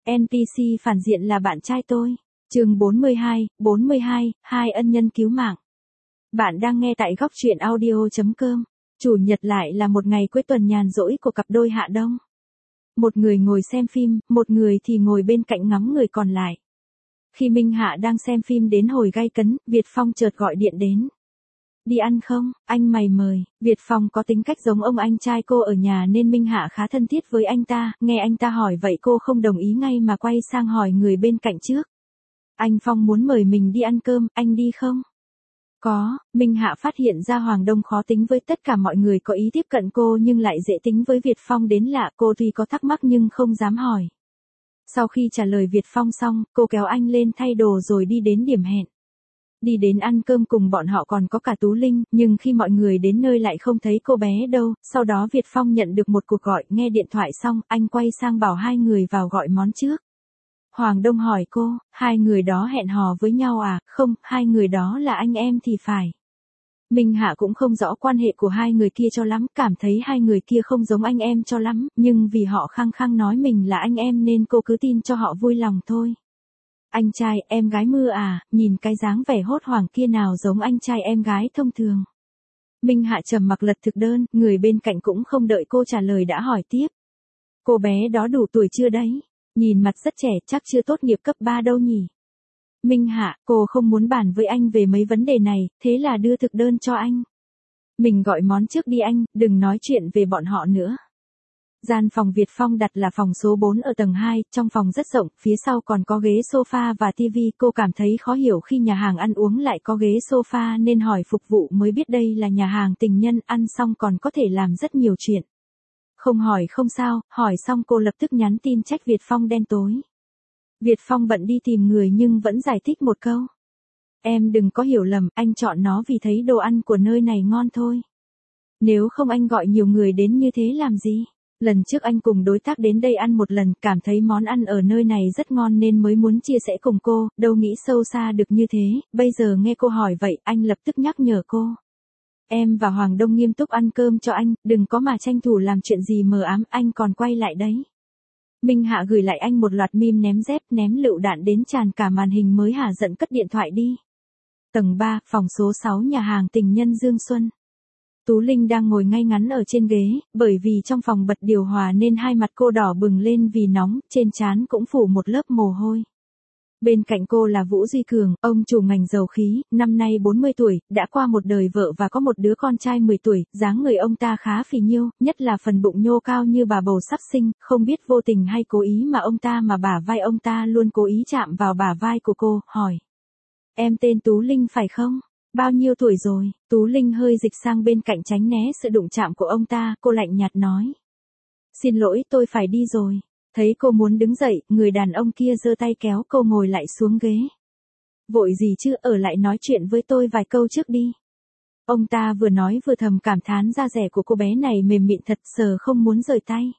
NPC phản diện là bạn trai tôi. Chương 42, hai ân nhân cứu mạng. Bạn đang nghe tại góc truyện audio.com. Chủ nhật lại là một ngày cuối tuần nhàn rỗi của cặp đôi Hạ Đông. Một người ngồi xem phim, một người thì ngồi bên cạnh ngắm người còn lại. Khi Minh Hạ đang xem phim đến hồi gay cấn, Việt Phong chợt gọi điện đến. Đi ăn không, anh mày mời. Việt Phong có tính cách giống ông anh trai cô ở nhà nên Minh Hạ khá thân thiết với anh ta, nghe anh ta hỏi vậy cô không đồng ý ngay mà quay sang hỏi người bên cạnh trước. Anh Phong muốn mời mình đi ăn cơm, anh đi không? Có, Minh Hạ phát hiện ra Hoàng Đông khó tính với tất cả mọi người có ý tiếp cận cô nhưng lại dễ tính với Việt Phong đến lạ, cô tuy có thắc mắc nhưng không dám hỏi. Sau khi trả lời Việt Phong xong, cô kéo anh lên thay đồ rồi đi đến điểm hẹn. Đi đến ăn cơm cùng bọn họ còn có cả Tú Linh, nhưng khi mọi người đến nơi lại không thấy cô bé đâu, sau đó Việt Phong nhận được một cuộc gọi, nghe điện thoại xong, anh quay sang bảo hai người vào gọi món trước. Hoàng Đông hỏi cô, hai người đó hẹn hò với nhau à? Không, hai người đó là anh em thì phải. Minh Hạ cũng không rõ quan hệ của hai người kia cho lắm, cảm thấy hai người kia không giống anh em cho lắm, nhưng vì họ khăng khăng nói mình là anh em nên cô cứ tin cho họ vui lòng thôi. Anh trai, em gái mưa à, nhìn cái dáng vẻ hốt hoảng kia nào giống anh trai em gái thông thường. Minh Hạ trầm mặc lật thực đơn, người bên cạnh cũng không đợi cô trả lời đã hỏi tiếp. Cô bé đó đủ tuổi chưa đấy? Nhìn mặt rất trẻ, chắc chưa tốt nghiệp cấp 3 đâu nhỉ? Minh Hạ, cô không muốn bàn với anh về mấy vấn đề này, thế là đưa thực đơn cho anh. Mình gọi món trước đi anh, đừng nói chuyện về bọn họ nữa. Gian phòng Việt Phong đặt là phòng số 4 ở tầng 2, trong phòng rất rộng, phía sau còn có ghế sofa và tivi, cô cảm thấy khó hiểu khi nhà hàng ăn uống lại có ghế sofa nên hỏi phục vụ mới biết đây là nhà hàng tình nhân, ăn xong còn có thể làm rất nhiều chuyện. Không hỏi không sao, hỏi xong cô lập tức nhắn tin trách Việt Phong đen tối. Việt Phong bận đi tìm người nhưng vẫn giải thích một câu. Em đừng có hiểu lầm, anh chọn nó vì thấy đồ ăn của nơi này ngon thôi. Nếu không anh gọi nhiều người đến như thế làm gì? Lần trước anh cùng đối tác đến đây ăn một lần, cảm thấy món ăn ở nơi này rất ngon nên mới muốn chia sẻ cùng cô, đâu nghĩ sâu xa được như thế, bây giờ nghe cô hỏi vậy, anh lập tức nhắc nhở cô. Em và Hoàng Đông nghiêm túc ăn cơm cho anh, đừng có mà tranh thủ làm chuyện gì mờ ám, anh còn quay lại đấy. Minh Hạ gửi lại anh một loạt meme ném dép, ném lựu đạn đến tràn cả màn hình mới hả giận cất điện thoại đi. Tầng 3, phòng số 6 nhà hàng tình nhân Dương Xuân. Tú Linh đang ngồi ngay ngắn ở trên ghế, bởi vì trong phòng bật điều hòa nên hai mặt cô đỏ bừng lên vì nóng, trên trán cũng phủ một lớp mồ hôi. Bên cạnh cô là Vũ Duy Cường, ông chủ ngành dầu khí, năm nay 40 tuổi, đã qua một đời vợ và có một đứa con trai 10 tuổi, dáng người ông ta khá phì nhiêu, nhất là phần bụng nhô cao như bà bầu sắp sinh, không biết vô tình hay cố ý mà bả vai ông ta luôn cố ý chạm vào bả vai của cô, hỏi. Em tên Tú Linh phải không? Bao nhiêu tuổi rồi? Tú Linh hơi dịch sang bên cạnh tránh né sự đụng chạm của ông ta, cô lạnh nhạt nói. Xin lỗi, tôi phải đi rồi. Thấy cô muốn đứng dậy, người đàn ông kia giơ tay kéo cô ngồi lại xuống ghế. Vội gì chứ, ở lại nói chuyện với tôi vài câu trước đi. Ông ta vừa nói vừa thầm cảm thán da dẻ của cô bé này mềm mịn thật, sờ không muốn rời tay.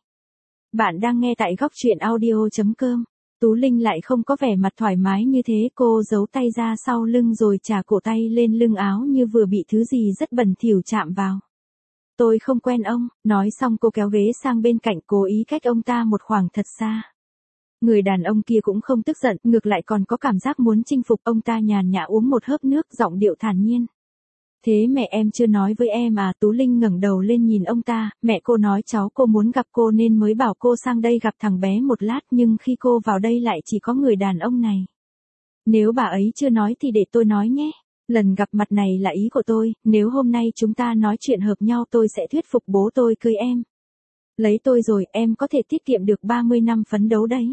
Bạn đang nghe tại góc truyện audio.com. Tú Linh lại không có vẻ mặt thoải mái như thế, cô giấu tay ra sau lưng rồi chà cổ tay lên lưng áo như vừa bị thứ gì rất bẩn thỉu chạm vào. Tôi không quen ông, nói xong cô kéo ghế sang bên cạnh cố ý cách ông ta một khoảng thật xa. Người đàn ông kia cũng không tức giận, ngược lại còn có cảm giác muốn chinh phục, ông ta nhàn nhã uống một hớp nước, giọng điệu thản nhiên. Thế mẹ em chưa nói với em à? Tú Linh ngẩng đầu lên nhìn ông ta, mẹ cô nói cháu cô muốn gặp cô nên mới bảo cô sang đây gặp thằng bé một lát, nhưng khi cô vào đây lại chỉ có người đàn ông này. Nếu bà ấy chưa nói thì để tôi nói nhé. Lần gặp mặt này là ý của tôi, nếu hôm nay chúng ta nói chuyện hợp nhau tôi sẽ thuyết phục bố tôi cưới em. Lấy tôi rồi, em có thể tiết kiệm được 30 năm phấn đấu đấy.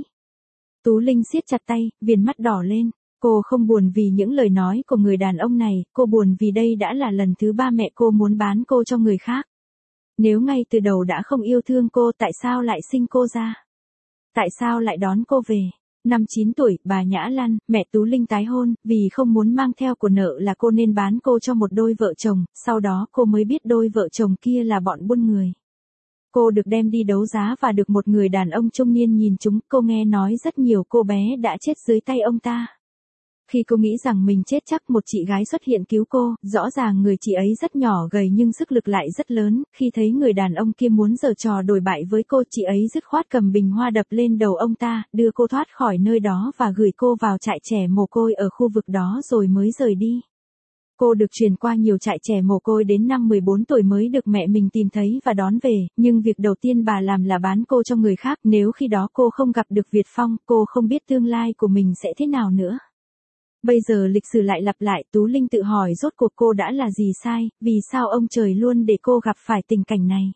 Tú Linh siết chặt tay, viền mắt đỏ lên. Cô không buồn vì những lời nói của người đàn ông này, cô buồn vì đây đã là lần thứ 3 mẹ cô muốn bán cô cho người khác. Nếu ngay từ đầu đã không yêu thương cô, tại sao lại sinh cô ra? Tại sao lại đón cô về? Năm 9 tuổi, bà Nhã Lan, mẹ Tú Linh tái hôn, vì không muốn mang theo của nợ là cô nên bán cô cho một đôi vợ chồng, sau đó cô mới biết đôi vợ chồng kia là bọn buôn người. Cô được đem đi đấu giá và được một người đàn ông trung niên nhìn chúng, cô nghe nói rất nhiều cô bé đã chết dưới tay ông ta. Khi cô nghĩ rằng mình chết chắc một chị gái xuất hiện cứu cô, rõ ràng người chị ấy rất nhỏ gầy nhưng sức lực lại rất lớn, khi thấy người đàn ông kia muốn giở trò đồi bại với cô, chị ấy dứt khoát cầm bình hoa đập lên đầu ông ta, đưa cô thoát khỏi nơi đó và gửi cô vào trại trẻ mồ côi ở khu vực đó rồi mới rời đi. Cô được chuyển qua nhiều trại trẻ mồ côi đến năm 14 tuổi mới được mẹ mình tìm thấy và đón về, nhưng việc đầu tiên bà làm là bán cô cho người khác, nếu khi đó cô không gặp được Việt Phong, cô không biết tương lai của mình sẽ thế nào nữa. Bây giờ lịch sử lại lặp lại, Tú Linh tự hỏi rốt cuộc cô đã là gì sai, vì sao ông trời luôn để cô gặp phải tình cảnh này?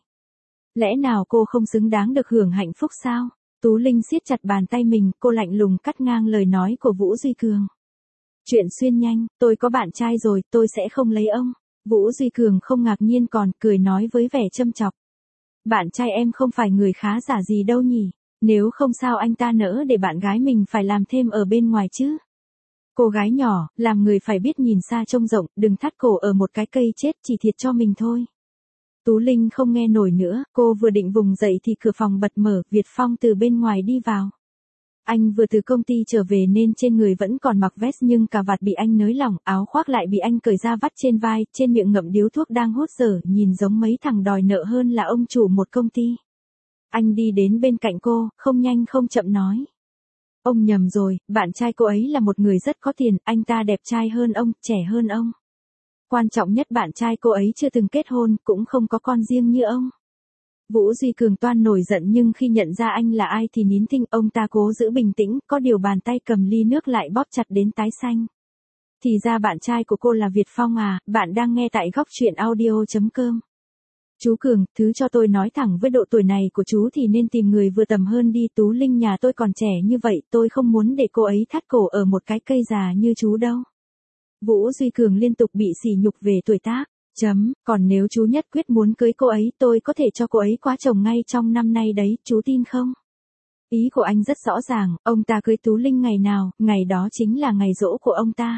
Lẽ nào cô không xứng đáng được hưởng hạnh phúc sao? Tú Linh siết chặt bàn tay mình, cô lạnh lùng cắt ngang lời nói của Vũ Duy Cường. Chuyện xuyên nhanh, tôi có bạn trai rồi, tôi sẽ không lấy ông. Vũ Duy Cường không ngạc nhiên còn cười nói với vẻ châm chọc. Bạn trai em không phải người khá giả gì đâu nhỉ, nếu không sao anh ta nỡ để bạn gái mình phải làm thêm ở bên ngoài chứ. Cô gái nhỏ, làm người phải biết nhìn xa trông rộng, đừng thắt cổ ở một cái cây chết, chỉ thiệt cho mình thôi. Tú Linh không nghe nổi nữa, cô vừa định vùng dậy thì cửa phòng bật mở, Việt Phong từ bên ngoài đi vào. Anh vừa từ công ty trở về nên trên người vẫn còn mặc vest nhưng cà vạt bị anh nới lỏng, áo khoác lại bị anh cởi ra vắt trên vai, trên miệng ngậm điếu thuốc đang hút dở, nhìn giống mấy thằng đòi nợ hơn là ông chủ một công ty. Anh đi đến bên cạnh cô, không nhanh không chậm nói. Ông nhầm rồi, bạn trai cô ấy là một người rất có tiền, anh ta đẹp trai hơn ông, trẻ hơn ông. Quan trọng nhất bạn trai cô ấy chưa từng kết hôn, cũng không có con riêng như ông. Vũ Duy Cường toan nổi giận nhưng khi nhận ra anh là ai thì nín thinh, ông ta cố giữ bình tĩnh, có điều bàn tay cầm ly nước lại bóp chặt đến tái xanh. Thì ra bạn trai của cô là Việt Phong à, bạn đang nghe tại góc truyện audio.com. Chú Cường, thứ cho tôi nói thẳng với độ tuổi này của chú thì nên tìm người vừa tầm hơn đi, Tú Linh nhà tôi còn trẻ như vậy, tôi không muốn để cô ấy thắt cổ ở một cái cây già như chú đâu. Vũ Duy Cường liên tục bị sỉ nhục về tuổi tác. Còn nếu chú nhất quyết muốn cưới cô ấy, tôi có thể cho cô ấy quá chồng ngay trong năm nay đấy, chú tin không? Ý của anh rất rõ ràng, ông ta cưới Tú Linh ngày nào, ngày đó chính là ngày giỗ của ông ta.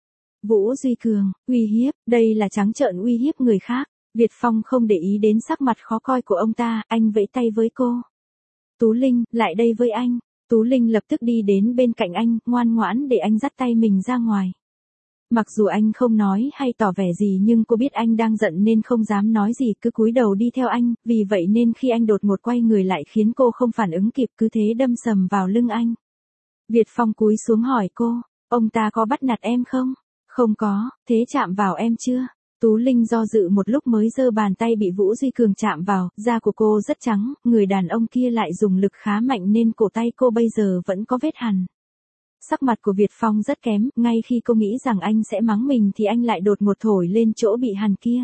Vũ Duy Cường, uy hiếp, đây là trắng trợn uy hiếp người khác. Việt Phong không để ý đến sắc mặt khó coi của ông ta, anh vẫy tay với cô. Tú Linh, lại đây với anh. Tú Linh lập tức đi đến bên cạnh anh, ngoan ngoãn để anh dắt tay mình ra ngoài. Mặc dù anh không nói hay tỏ vẻ gì nhưng cô biết anh đang giận nên không dám nói gì, cứ cúi đầu đi theo anh, vì vậy nên khi anh đột ngột quay người lại khiến cô không phản ứng kịp, cứ thế đâm sầm vào lưng anh. Việt Phong cúi xuống hỏi cô, ông ta có bắt nạt em không? Không có, thế chạm vào em chưa? Tú Linh do dự một lúc mới giơ bàn tay bị Vũ Duy Cường chạm vào, da của cô rất trắng, người đàn ông kia lại dùng lực khá mạnh nên cổ tay cô bây giờ vẫn có vết hằn. Sắc mặt của Việt Phong rất kém, ngay khi cô nghĩ rằng anh sẽ mắng mình thì anh lại đột ngột thổi lên chỗ bị hằn kia.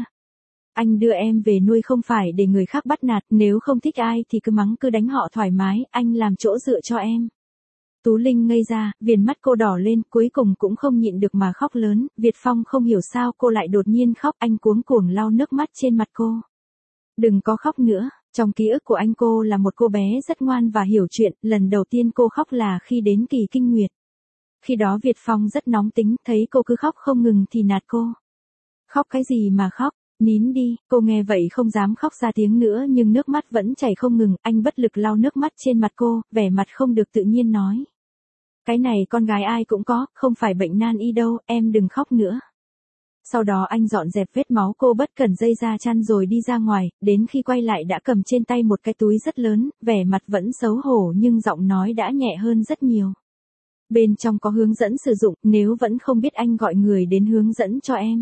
Anh đưa em về nuôi không phải để người khác bắt nạt, nếu không thích ai thì cứ mắng cứ đánh họ thoải mái, anh làm chỗ dựa cho em. Tú Linh ngây ra, viền mắt cô đỏ lên, cuối cùng cũng không nhịn được mà khóc lớn, Việt Phong không hiểu sao cô lại đột nhiên khóc, anh cuống cuồng lau nước mắt trên mặt cô. Đừng có khóc nữa, trong ký ức của anh cô là một cô bé rất ngoan và hiểu chuyện, lần đầu tiên cô khóc là khi đến kỳ kinh nguyệt. Khi đó Việt Phong rất nóng tính, thấy cô cứ khóc không ngừng thì nạt cô. Khóc cái gì mà khóc, nín đi, cô nghe vậy không dám khóc ra tiếng nữa nhưng nước mắt vẫn chảy không ngừng, anh bất lực lau nước mắt trên mặt cô, vẻ mặt không được tự nhiên nói. Cái này con gái ai cũng có, không phải bệnh nan y đâu, em đừng khóc nữa. Sau đó anh dọn dẹp vết máu cô bất cẩn dây ra chăn rồi đi ra ngoài, đến khi quay lại đã cầm trên tay một cái túi rất lớn, vẻ mặt vẫn xấu hổ nhưng giọng nói đã nhẹ hơn rất nhiều. Bên trong có hướng dẫn sử dụng, nếu vẫn không biết anh gọi người đến hướng dẫn cho em.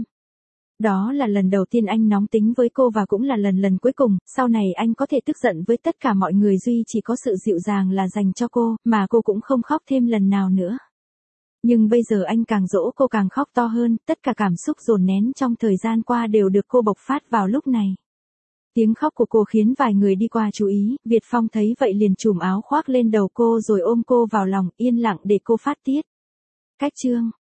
Đó là lần đầu tiên anh nóng tính với cô và cũng là lần cuối cùng, sau này anh có thể tức giận với tất cả mọi người duy chỉ có sự dịu dàng là dành cho cô, mà cô cũng không khóc thêm lần nào nữa. Nhưng bây giờ anh càng dỗ cô càng khóc to hơn, tất cả cảm xúc dồn nén trong thời gian qua đều được cô bộc phát vào lúc này. Tiếng khóc của cô khiến vài người đi qua chú ý, Việt Phong thấy vậy liền trùm áo khoác lên đầu cô rồi ôm cô vào lòng, yên lặng để cô phát tiết. Cách chương